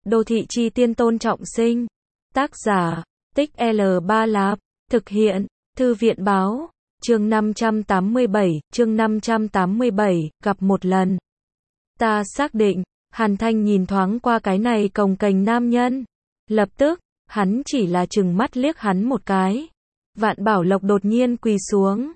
Đô thị chi tiên Tôn Trọng Sinh. Tác giả, Tích L3 Lạp. Thực hiện, Thư viện báo. Chương 587, gặp một lần. Ta xác định, Hàn Thanh nhìn thoáng qua cái này cồng kềnh nam nhân. Lập tức, hắn chỉ là chừng mắt liếc hắn một cái. Vạn Bảo Lộc đột nhiên quỳ xuống.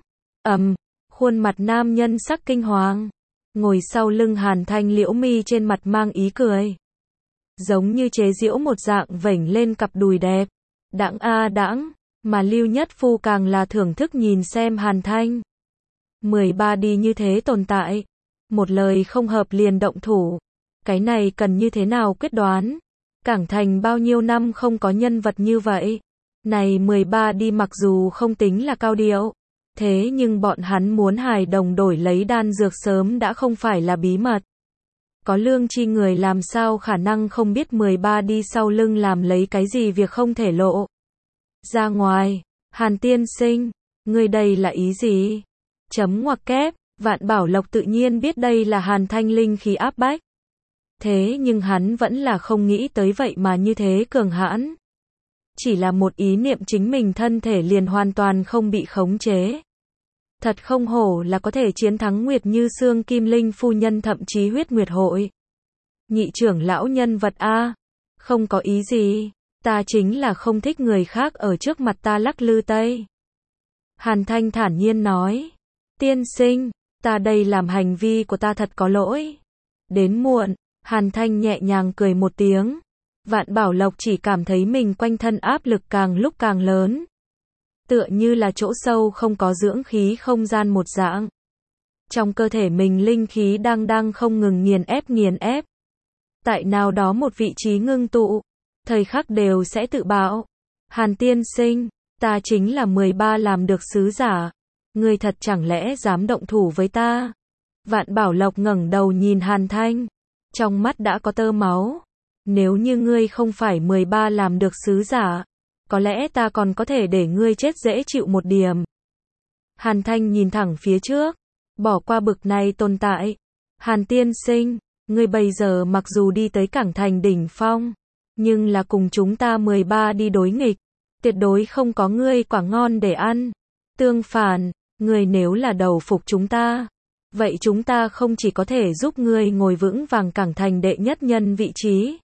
Khuôn mặt nam nhân sắc kinh hoàng. Ngồi sau lưng Hàn Thanh, liễu mi trên mặt mang ý cười. Giống như chế giễu một dạng vểnh lên cặp đùi đẹp. Đãng a đãng, mà Lưu Nhất Phu càng là thưởng thức nhìn xem Hàn Thanh. 13 đi như thế tồn tại. Một lời không hợp liền động thủ. Cái này cần như thế nào quyết đoán? Cảng Thành bao nhiêu năm không có nhân vật như vậy. Này 13 đi mặc dù không tính là cao điệu. Thế nhưng bọn hắn muốn hài đồng đổi lấy đan dược sớm đã không phải là bí mật. Có lương tri người làm sao khả năng không biết 13 đi sau lưng làm lấy cái gì việc không thể lộ ra ngoài. Hàn tiên sinh, ngươi đây là ý gì? Chấm ngoặc kép, Vạn Bảo Lộc tự nhiên biết đây là Hàn Thanh linh khí áp bách. Thế nhưng hắn vẫn là không nghĩ tới vậy mà như thế cường hãn. Chỉ là một ý niệm chính mình thân thể liền hoàn toàn không bị khống chế. Thật không hổ là có thể chiến thắng Nguyệt Như Sương Kim Linh phu nhân, thậm chí Huyết Nguyệt hội. Nhị trưởng lão nhân vật a, không có ý gì, ta chính là không thích người khác ở trước mặt ta lắc lư tây. Hàn Thanh thản nhiên nói, tiên sinh, ta đây làm hành vi của ta thật có lỗi. Đến muộn, Hàn Thanh nhẹ nhàng cười một tiếng. Vạn Bảo Lộc chỉ cảm thấy mình quanh thân áp lực càng lúc càng lớn. Tựa như là chỗ sâu không có dưỡng khí không gian một dạng. Trong cơ thể mình linh khí đang không ngừng nghiền ép. Tại nào đó một vị trí ngưng tụ, thời khắc đều sẽ tự bạo. Hàn tiên sinh, ta chính là 13 làm được sứ giả. Ngươi thật chẳng lẽ dám động thủ với ta? Vạn Bảo Lộc ngẩng đầu nhìn Hàn Thanh. Trong mắt đã có tơ máu. Nếu như ngươi không phải 13 làm được sứ giả, có lẽ ta còn có thể để ngươi chết dễ chịu một điểm. Hàn Thanh nhìn thẳng phía trước, bỏ qua bực này tồn tại. Hàn tiên sinh, ngươi bây giờ mặc dù đi tới Cảng Thành đỉnh phong, nhưng là cùng chúng ta 13 đi đối nghịch, tuyệt đối không có ngươi quả ngon để ăn. Tương phản, ngươi nếu là đầu phục chúng ta, vậy chúng ta không chỉ có thể giúp ngươi ngồi vững vàng Cảng Thành đệ nhất nhân vị trí,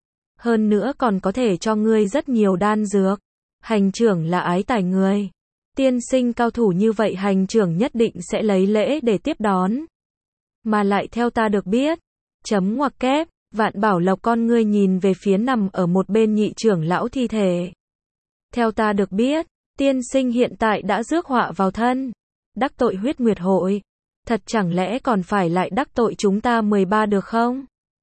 hơn nữa còn có thể cho ngươi rất nhiều đan dược. Hành trưởng là ái tài người. Tiên sinh cao thủ như vậy hành trưởng nhất định sẽ lấy lễ để tiếp đón. Mà lại theo ta được biết, chấm ngoặc kép, Vạn Bảo Lộc con ngươi nhìn về phía nằm ở một bên nhị trưởng lão thi thể. Theo ta được biết, tiên sinh hiện tại đã rước họa vào thân. Đắc tội Huyết Nguyệt hội. Thật chẳng lẽ còn phải lại đắc tội chúng ta 13 được không?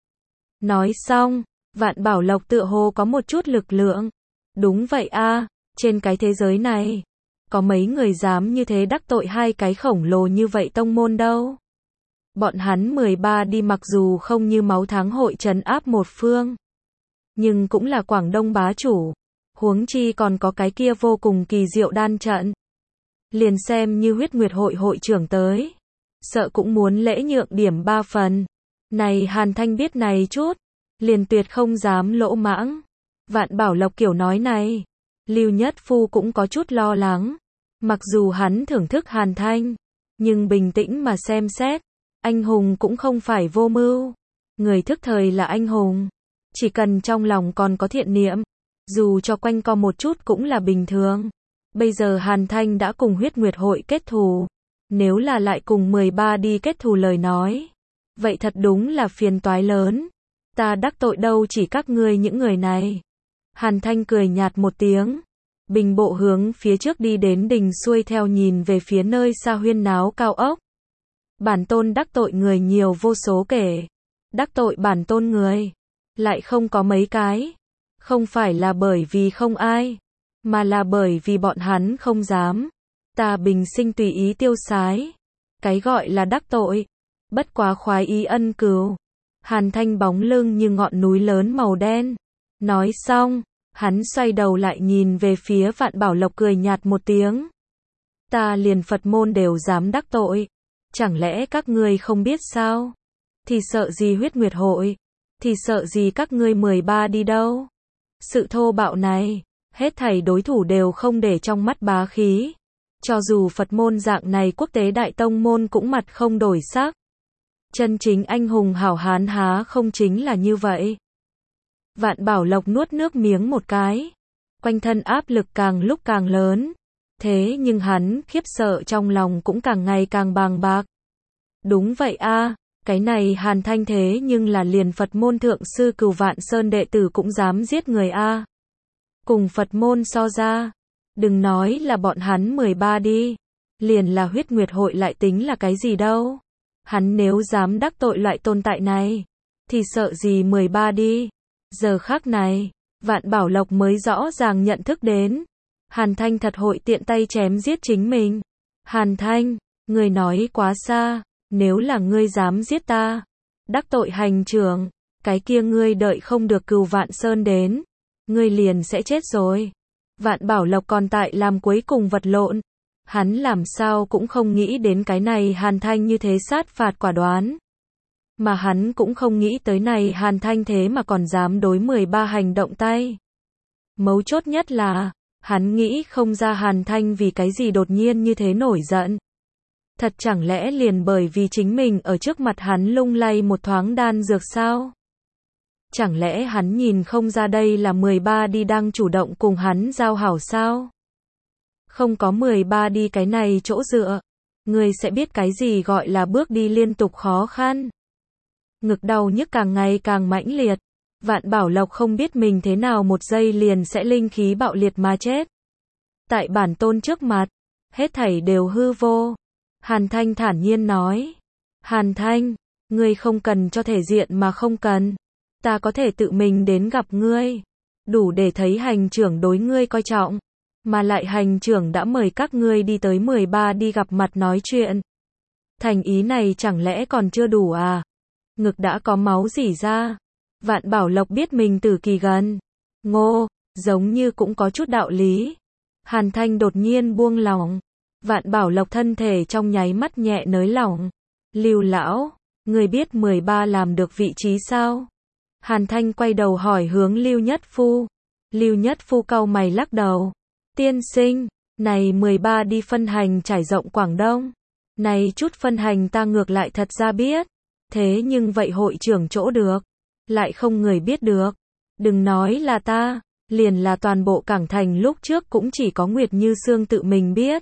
Nói xong, Vạn Bảo Lộc tựa hồ có một chút lực lượng. Đúng vậy a, trên cái thế giới này, có mấy người dám như thế đắc tội hai cái khổng lồ như vậy tông môn đâu. Bọn hắn 13 đi mặc dù không như Máu Tháng hội trấn áp một phương, nhưng cũng là Quảng Đông bá chủ. Huống chi còn có cái kia vô cùng kỳ diệu đan trận. Liền xem như Huyết Nguyệt hội hội trưởng tới, sợ cũng muốn lễ nhượng điểm 3 phần. Này Hàn Thanh biết này chút, liền tuyệt không dám lỗ mãng. Vạn Bảo Lộc kiểu nói này, Lưu Nhất Phu cũng có chút lo lắng. Mặc dù hắn thưởng thức Hàn Thanh, nhưng bình tĩnh mà xem xét, anh hùng cũng không phải vô mưu. Người thức thời là anh hùng, chỉ cần trong lòng còn có thiện niệm, dù cho quanh co một chút cũng là bình thường. Bây giờ Hàn Thanh đã cùng Huyết Nguyệt hội kết thù, nếu là lại cùng 13 đi kết thù lời nói, vậy thật đúng là phiền toái lớn. Ta đắc tội đâu chỉ các ngươi những người này. Hàn Thanh cười nhạt một tiếng, bình bộ hướng phía trước đi đến đình xuôi theo nhìn về phía nơi xa huyên náo cao ốc. Bản tôn đắc tội người nhiều vô số kể. Đắc tội bản tôn người lại không có mấy cái. Không phải là bởi vì không ai, mà là bởi vì bọn hắn không dám. Ta bình sinh tùy ý tiêu sái. Cái gọi là đắc tội, bất quá khoái ý ân cừu. Hàn Thanh bóng lưng như ngọn núi lớn màu đen. Nói xong, hắn xoay đầu lại nhìn về phía Vạn Bảo Lộc cười nhạt một tiếng. Ta liền Phật môn đều dám đắc tội. Chẳng lẽ các ngươi không biết sao? Thì sợ gì Huyết Nguyệt hội? thì sợ gì các ngươi 13 đi đâu. Sự thô bạo này, hết thảy đối thủ đều không để trong mắt bá khí. Cho dù Phật môn dạng này quốc tế đại tông môn cũng mặt không đổi sắc. Chân chính anh hùng hảo hán há không chính là như vậy. Vạn Bảo Lộc nuốt nước miếng một cái. Quanh thân áp lực càng lúc càng lớn. Thế nhưng hắn khiếp sợ trong lòng cũng càng ngày càng bàng bạc. Đúng vậy a, cái này Hàn Thanh thế nhưng là liền Phật môn thượng sư Cửu Vạn Sơn đệ tử cũng dám giết người a. Cùng Phật môn so ra, đừng nói là bọn hắn 13 đi, liền là huyết nguyệt hội lại tính là cái gì đâu. Hắn nếu dám đắc tội loại tồn tại này, thì sợ gì 13 đi. Giờ khắc này, Vạn Bảo Lộc mới rõ ràng nhận thức đến. Hàn Thanh thật hội tiện tay chém giết chính mình. Hàn Thanh, ngươi nói quá xa, nếu là ngươi dám giết ta, đắc tội hành trưởng, cái kia ngươi đợi không được Cửu Vạn Sơn đến, ngươi liền sẽ chết rồi. Vạn Bảo Lộc còn tại làm cuối cùng vật lộn. Hắn làm sao cũng không nghĩ đến cái này Hàn Thanh như thế sát phạt quả đoán. Mà hắn cũng không nghĩ tới này Hàn Thanh thế mà còn dám đối 13 hành động tay. Mấu chốt nhất là, hắn nghĩ không ra Hàn Thanh vì cái gì đột nhiên như thế nổi giận. Thật chẳng lẽ liền bởi vì chính mình ở trước mặt hắn lung lay một thoáng đan dược sao? Chẳng lẽ hắn nhìn không ra đây là 13 đi đang chủ động cùng hắn giao hảo sao? Không có 13 đi cái này chỗ dựa, người sẽ biết cái gì gọi là bước đi liên tục khó khăn. Ngực đau nhức càng ngày càng mãnh liệt. Vạn Bảo Lộc không biết mình thế nào một giây liền sẽ linh khí bạo liệt mà chết. Tại bản tôn trước mặt, hết thảy đều hư vô. Hàn Thanh thản nhiên nói. Hàn Thanh, ngươi không cần cho thể diện mà không cần. Ta có thể tự mình đến gặp ngươi. Đủ để thấy hành trưởng đối ngươi coi trọng. Mà lại hành trưởng đã mời các ngươi đi tới 13 đi gặp mặt nói chuyện. Thành ý này chẳng lẽ còn chưa đủ à? Ngực đã có máu rỉ ra. Vạn Bảo Lộc biết mình tử kỳ gần. Ngô, giống như cũng có chút đạo lý. Hàn Thanh đột nhiên buông lỏng. Vạn Bảo Lộc thân thể trong nháy mắt nhẹ nới lỏng. Lưu lão, người biết 13 làm được vị trí sao? Hàn Thanh quay đầu hỏi hướng Lưu Nhất Phu. Lưu Nhất Phu cau mày lắc đầu. Tiên sinh, này 13 đi phân hành trải rộng Quảng Đông. Này chút phân hành ta ngược lại thật ra biết. Thế nhưng vậy hội trưởng chỗ được, lại không người biết được. Đừng nói là ta, liền là toàn bộ Cảng Thành lúc trước cũng chỉ có Nguyệt Như Sương tự mình biết.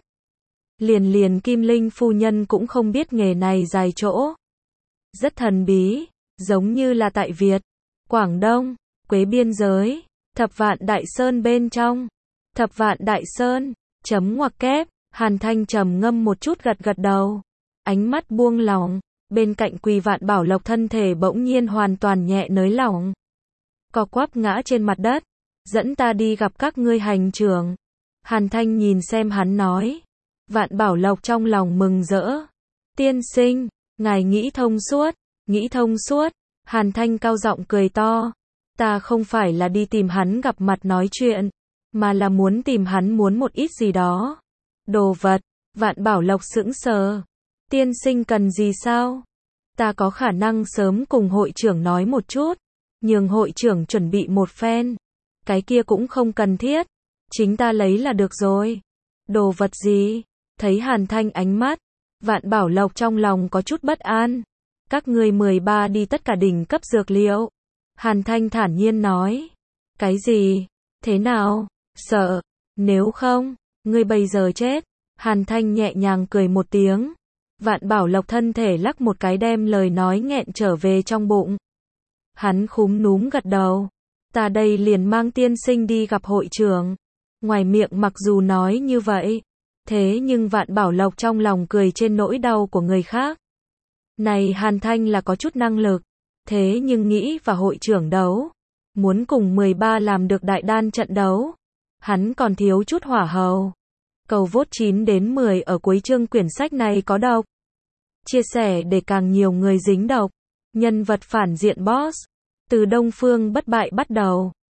Liền Kim Linh phu nhân cũng không biết nghề này dài chỗ. Rất thần bí, giống như là tại Việt, Quảng Đông, Quế biên giới, Thập Vạn Đại Sơn bên trong. Thập Vạn Đại Sơn, chấm ngoặc kép, Hàn Thanh trầm ngâm một chút gật gật đầu. Ánh mắt buông lỏng, bên cạnh Quỳ Vạn Bảo Lộc thân thể bỗng nhiên hoàn toàn nhẹ nới lỏng. Co quắp ngã trên mặt đất, dẫn ta đi gặp các ngươi hành trưởng. Hàn Thanh nhìn xem hắn nói. Vạn Bảo Lộc trong lòng mừng rỡ. Tiên sinh, ngài nghĩ thông suốt, nghĩ thông suốt. Hàn Thanh cao giọng cười to. Ta không phải là đi tìm hắn gặp mặt nói chuyện, mà là muốn tìm hắn muốn một ít gì đó. Đồ vật. Vạn Bảo Lộc sững sờ. Tiên sinh cần gì sao? Ta có khả năng sớm cùng hội trưởng nói một chút, nhường hội trưởng chuẩn bị một phen. Cái kia cũng không cần thiết, chính ta lấy là được rồi. Đồ vật gì? Thấy Hàn Thanh ánh mắt, Vạn Bảo Lộc trong lòng có chút bất an. Các ngươi 13 đi tất cả đỉnh cấp dược liệu. Hàn Thanh thản nhiên nói. Cái gì? Thế nào? Sợ? Nếu không, ngươi bây giờ chết. Hàn Thanh nhẹ nhàng cười một tiếng. Vạn Bảo Lộc thân thể lắc một cái đem lời nói nghẹn trở về trong bụng. Hắn khúm núm gật đầu. Ta đây liền mang tiên sinh đi gặp hội trưởng. Ngoài miệng mặc dù nói như vậy, thế nhưng Vạn Bảo Lộc trong lòng cười trên nỗi đau của người khác. Này Hàn Thanh là có chút năng lực, thế nhưng nghĩ và hội trưởng đấu, muốn cùng 13 làm được đại đan trận đấu, hắn còn thiếu chút hỏa hầu. Cầu vote 9 đến 10 ở cuối chương quyển sách này có độc. Chia sẻ để càng nhiều người dính độc. Nhân vật phản diện boss. Từ Đông Phương bất bại bắt đầu.